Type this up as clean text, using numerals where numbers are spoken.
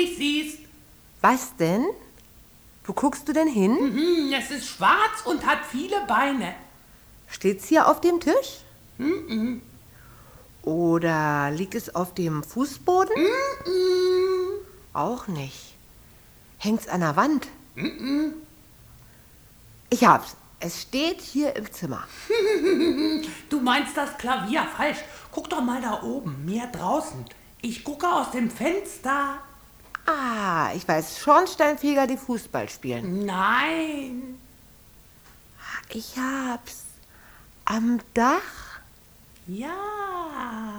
nicht siehst. Was denn? Wo guckst du denn hin? Es ist schwarz und hat viele Beine. Steht's hier auf dem Tisch? Oder liegt es auf dem Fußboden? Auch nicht. Hängt's an der Wand? Ich hab's. Es steht hier im Zimmer. Du meinst das Klavier falsch. Guck doch mal da oben, mir draußen. Ich gucke aus dem Fenster. Ah, ich weiß, Schornsteinfeger, die Fußball spielen. Nein. Ich hab's. Am Dach? Ja.